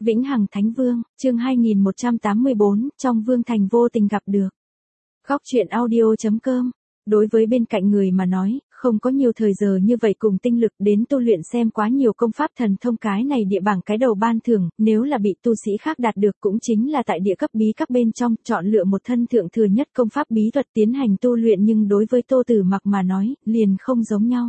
Vĩnh Hằng Thánh Vương, chương 2184, trong Vương Thành vô tình gặp được. Góc truyện audio.com. Đối với bên cạnh người mà nói, không có nhiều thời giờ như vậy cùng tinh lực đến tu luyện xem quá nhiều công pháp thần thông, cái này địa bảng cái đầu ban thưởng, nếu là bị tu sĩ khác đạt được cũng chính là tại địa cấp bí các bên trong, chọn lựa một thân thượng thừa nhất công pháp bí thuật tiến hành tu luyện, nhưng đối với Tô Tử Mặc mà nói, liền không giống nhau.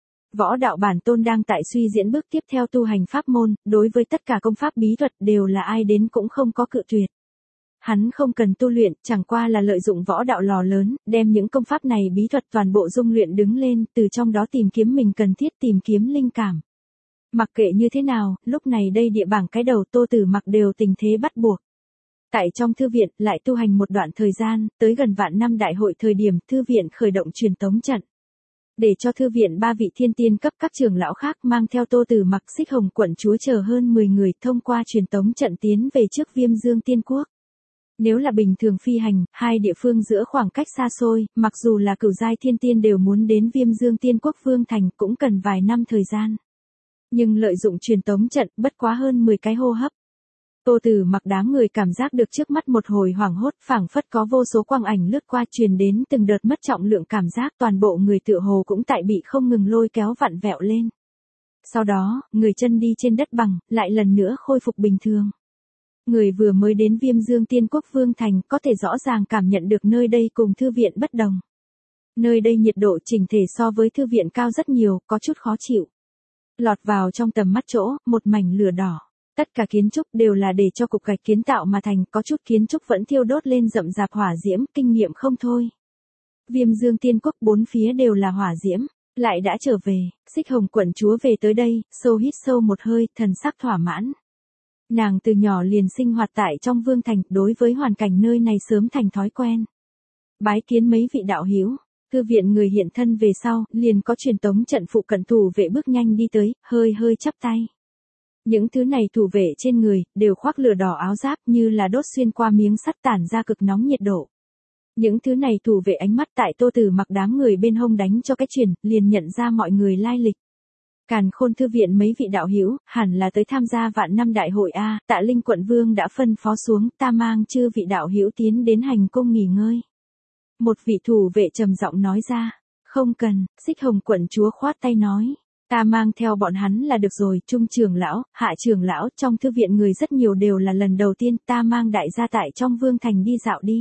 Võ đạo bản tôn đang tại suy diễn bước tiếp theo tu hành pháp môn, đối với tất cả công pháp bí thuật đều là ai đến cũng không có cự tuyệt. Hắn không cần tu luyện, chẳng qua là lợi dụng võ đạo lò lớn, đem những công pháp này bí thuật toàn bộ dung luyện đứng lên, từ trong đó tìm kiếm mình cần thiết, tìm kiếm linh cảm. Mặc kệ như thế nào, lúc này đây địa bảng cái đầu Tô Tử Mặc đều tình thế bắt buộc. Tại trong thư viện, lại tu hành một đoạn thời gian, tới gần vạn năm đại hội thời điểm, thư viện khởi động truyền tống trận. Để cho thư viện 3 vị thiên tiên cấp các trưởng lão khác mang theo Tô Tử Mặc, Xích Hồng quận chúa chờ hơn 10 người thông qua truyền tống trận tiến về trước Viêm Dương Tiên Quốc. Nếu là bình thường phi hành, hai địa phương giữa khoảng cách xa xôi, mặc dù là cửu giai thiên tiên đều muốn đến Viêm Dương Tiên Quốc Vương Thành cũng cần vài năm thời gian. Nhưng lợi dụng truyền tống trận bất quá hơn 10 cái hô hấp. Tô Tử Mặc đám người cảm giác được trước mắt một hồi hoảng hốt, phảng phất có vô số quang ảnh lướt qua, truyền đến từng đợt mất trọng lượng cảm giác, toàn bộ người tựa hồ cũng tại bị không ngừng lôi kéo vặn vẹo lên. Sau đó, người chân đi trên đất bằng, lại lần nữa khôi phục bình thường. Người vừa mới đến Viêm Dương Tiên Quốc Vương Thành có thể rõ ràng cảm nhận được nơi đây cùng thư viện bất đồng. Nơi đây nhiệt độ chỉnh thể so với thư viện cao rất nhiều, có chút khó chịu. Lọt vào trong tầm mắt chỗ, một mảnh lửa đỏ. Tất cả kiến trúc đều là để cho cục gạch kiến tạo mà thành, có chút kiến trúc vẫn thiêu đốt lên rậm rạp hỏa diễm, kinh nghiệm không thôi. Viêm Dương Tiên Quốc bốn phía đều là hỏa diễm, lại đã trở về, Xích Hồng quận chúa về tới đây, hít sâu một hơi, thần sắc thỏa mãn. Nàng từ nhỏ liền sinh hoạt tại trong Vương Thành, đối với hoàn cảnh nơi này sớm thành thói quen. Bái kiến mấy vị đạo hữu, thư viện người hiện thân về sau, liền có truyền tống trận phụ cận thủ vệ bước nhanh đi tới, hơi chắp tay. Những thứ này thủ vệ trên người, đều khoác lửa đỏ áo giáp như là đốt xuyên qua miếng sắt tản ra cực nóng nhiệt độ. Những thứ này thủ vệ ánh mắt tại Tô Tử Mặc đám người bên hông đánh cho cái chuyển, liền nhận ra mọi người lai lịch. Càn Khôn thư viện mấy vị đạo hữu, hẳn là tới tham gia vạn năm đại hội A, Tạ Linh quận vương đã phân phó xuống, ta mang chư vị đạo hữu tiến đến hành cung nghỉ ngơi. Một vị thủ vệ trầm giọng nói ra, không cần, Xích Hồng quận chúa khoát tay nói. Ta mang theo bọn hắn là được rồi, trung trưởng lão, hạ trưởng lão, trong thư viện người rất nhiều đều là lần đầu tiên, ta mang đại gia tại trong Vương Thành đi dạo đi.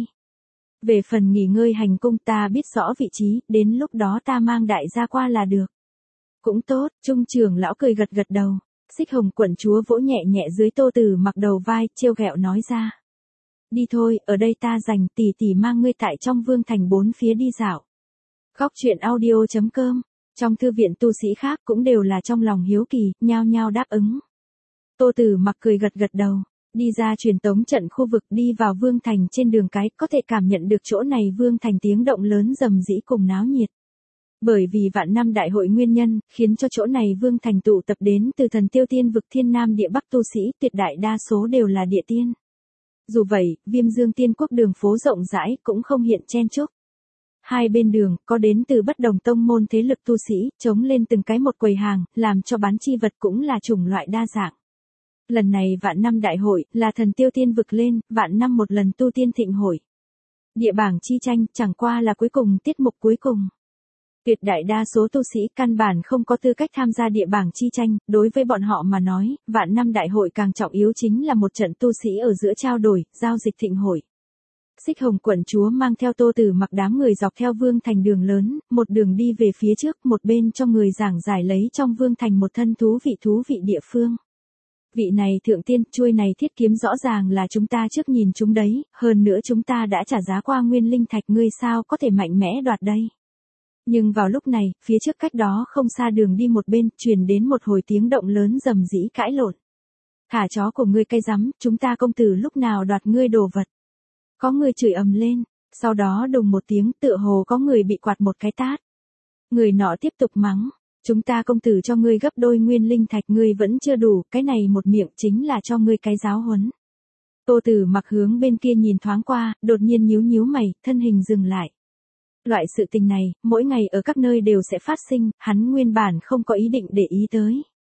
Về phần nghỉ ngơi hành cung ta biết rõ vị trí, đến lúc đó ta mang đại gia qua là được. Cũng tốt, trung trưởng lão cười gật đầu. Xích Hồng quận chúa vỗ nhẹ nhẹ dưới Tô Tử Mặc đầu vai, trêu ghẹo nói ra. Đi thôi, ở đây ta dành, tỷ tỷ mang ngươi tại trong Vương Thành bốn phía đi dạo. Góc truyện audio.com. Trong thư viện tu sĩ khác cũng đều là trong lòng hiếu kỳ, nhao nhao đáp ứng. Tô Tử Mặc cười gật đầu, đi ra truyền tống trận khu vực, đi vào Vương Thành, trên đường cái có thể cảm nhận được chỗ này Vương Thành tiếng động lớn rầm rĩ cùng náo nhiệt. Bởi vì vạn năm đại hội nguyên nhân, khiến cho chỗ này Vương Thành tụ tập đến từ thần tiêu tiên vực thiên nam địa bắc tu sĩ, tuyệt đại đa số đều là địa tiên. Dù vậy, Viêm Dương Tiên Quốc đường phố rộng rãi cũng không hiện chen chúc. Hai bên đường, có đến từ bất đồng tông môn thế lực tu sĩ, chống lên từng cái một quầy hàng, làm cho bán chi vật cũng là chủng loại đa dạng. Lần này vạn năm đại hội, là thần tiêu tiên vực lên, vạn năm một lần tu tiên thịnh hội. Địa bảng chi tranh, chẳng qua là cuối cùng tiết mục cuối cùng. Tuyệt đại đa số tu sĩ căn bản không có tư cách tham gia địa bảng chi tranh, đối với bọn họ mà nói, vạn năm đại hội càng trọng yếu chính là một trận tu sĩ ở giữa trao đổi, giao dịch thịnh hội. Xích Hồng quận chúa mang theo Tô Tử Mặc đám người dọc theo Vương Thành đường lớn, một đường đi về phía trước, một bên cho người giảng giải lấy trong Vương Thành một thân thú vị địa phương. Vị này thượng tiên, chuôi này thiết kiếm rõ ràng là chúng ta trước nhìn chúng đấy, hơn nữa chúng ta đã trả giá qua nguyên linh thạch, ngươi sao có thể mạnh mẽ đoạt đây. Nhưng vào lúc này, phía trước cách đó không xa đường đi một bên, truyền đến một hồi tiếng động lớn rầm rĩ cãi lộn. Thả chó của ngươi cay rắm, chúng ta công tử lúc nào đoạt ngươi đồ vật. Có người chửi ầm lên, sau đó đùng một tiếng, tựa hồ có người bị quạt một cái tát. Người nọ tiếp tục mắng, chúng ta công tử cho ngươi gấp đôi nguyên linh thạch, ngươi vẫn chưa đủ, cái này một miệng chính là cho ngươi cái giáo huấn. Tô Tử Mặc hướng bên kia nhìn thoáng qua, đột nhiên nhíu mày, thân hình dừng lại. Loại sự tình này, mỗi ngày ở các nơi đều sẽ phát sinh, hắn nguyên bản không có ý định để ý tới.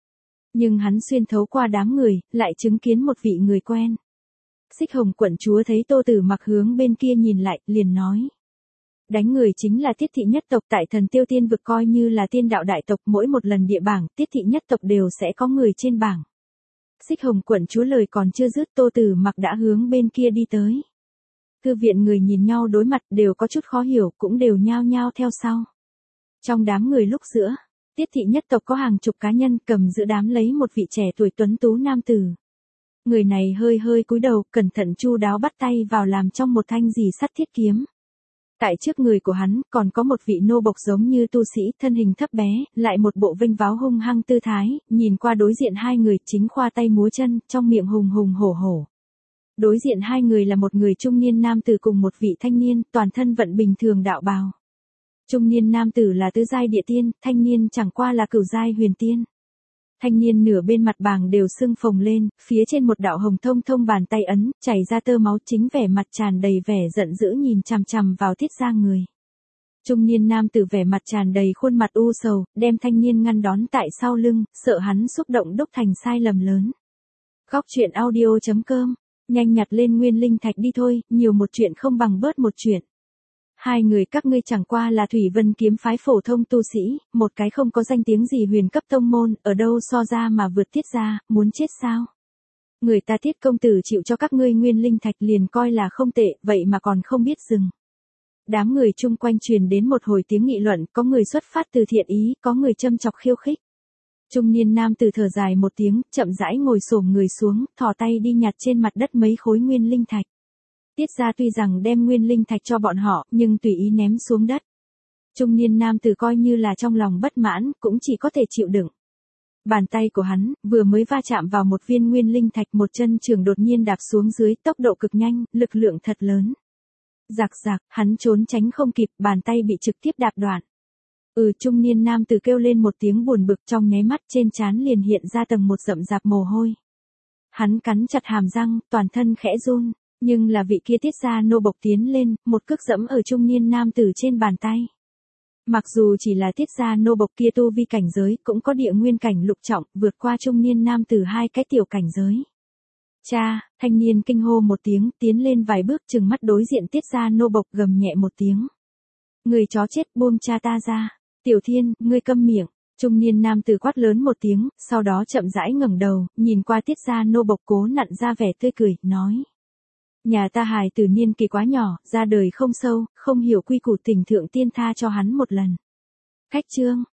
Nhưng hắn xuyên thấu qua đám người, lại chứng kiến một vị người quen. Xích Hồng quận chúa thấy Tô Tử Mặc hướng bên kia nhìn lại, liền nói. Đánh người chính là Tiết thị nhất tộc tại Thần Tiêu Tiên vực coi như là tiên đạo đại tộc, mỗi một lần địa bảng, Tiết thị nhất tộc đều sẽ có người trên bảng. Xích Hồng quận chúa lời còn chưa dứt, Tô Tử Mặc đã hướng bên kia đi tới. Thư viện người nhìn nhau đối mặt đều có chút khó hiểu, cũng đều nhao nhao theo sau. Trong đám người lúc giữa, Tiết thị nhất tộc có hàng chục cá nhân cầm giữa đám lấy một vị trẻ tuổi tuấn tú nam tử. Người này hơi hơi cúi đầu, cẩn thận chu đáo bắt tay vào làm trong một thanh rì sắt thiết kiếm. Tại trước người của hắn, còn có một vị nô bộc giống như tu sĩ, thân hình thấp bé, lại một bộ vênh váo hung hăng tư thái, nhìn qua đối diện hai người chính khoa tay múa chân, trong miệng hùng hùng hổ hổ. Đối diện hai người là một người trung niên nam tử cùng một vị thanh niên, toàn thân vận bình thường đạo bào. Trung niên nam tử là tứ giai địa tiên, thanh niên chẳng qua là cửu giai huyền tiên. Thanh niên nửa bên mặt bàng đều sưng phồng lên, phía trên một đạo hồng thông thông bàn tay ấn, chảy ra tơ máu, chính vẻ mặt tràn đầy vẻ giận dữ nhìn chằm chằm vào Tiết gia người. Trung niên nam tử vẻ mặt tràn đầy khuôn mặt u sầu, đem thanh niên ngăn đón tại sau lưng, sợ hắn xúc động đúc thành sai lầm lớn. Góc truyện audio.com, nhanh nhặt lên nguyên linh thạch đi thôi, nhiều một chuyện không bằng bớt một chuyện. Hai người các ngươi chẳng qua là Thủy Vân kiếm phái phổ thông tu sĩ, một cái không có danh tiếng gì huyền cấp tông môn, ở đâu so ra mà vượt Tiết gia, muốn chết sao? Người ta Tiết công tử chịu cho các ngươi nguyên linh thạch liền coi là không tệ, vậy mà còn không biết dừng. Đám người chung quanh truyền đến một hồi tiếng nghị luận, có người xuất phát từ thiện ý, có người châm chọc khiêu khích. Trung niên nam tử thở dài một tiếng, chậm rãi ngồi xổm người xuống, thò tay đi nhặt trên mặt đất mấy khối nguyên linh thạch. Tiết gia tuy rằng đem nguyên linh thạch cho bọn họ, nhưng tùy ý ném xuống đất. Trung niên nam tử coi như là trong lòng bất mãn, cũng chỉ có thể chịu đựng. Bàn tay của hắn, vừa mới va chạm vào một viên nguyên linh thạch, một chân trường đột nhiên đạp xuống dưới, tốc độ cực nhanh, lực lượng thật lớn. Rạc rạc, hắn trốn tránh không kịp, bàn tay bị trực tiếp đạp đoạn. Trung niên nam tử kêu lên một tiếng buồn bực, trong nháy mắt trên trán liền hiện ra tầng một rậm rạp mồ hôi. Hắn cắn chặt hàm răng, toàn thân khẽ run. Nhưng là vị kia Tiết gia nô bộc tiến lên, một cước dẫm ở trung niên nam tử trên bàn tay. Mặc dù chỉ là Tiết gia nô bộc kia tu vi cảnh giới, cũng có địa nguyên cảnh lục trọng, vượt qua trung niên nam tử hai cái tiểu cảnh giới. Cha, thanh niên kinh hô một tiếng, tiến lên vài bước, trừng mắt đối diện Tiết gia nô bộc, gầm nhẹ một tiếng. Người chó chết, buông cha ta ra. Tiểu Thiên, ngươi câm miệng. Trung niên nam tử quát lớn một tiếng, sau đó chậm rãi ngẩng đầu, nhìn qua Tiết gia nô bộc cố nặn ra vẻ tươi cười, nói. Nhà ta hài tử niên kỳ quá nhỏ, ra đời không sâu, không hiểu quy củ, tình thượng tiên tha cho hắn một lần. Khách chương,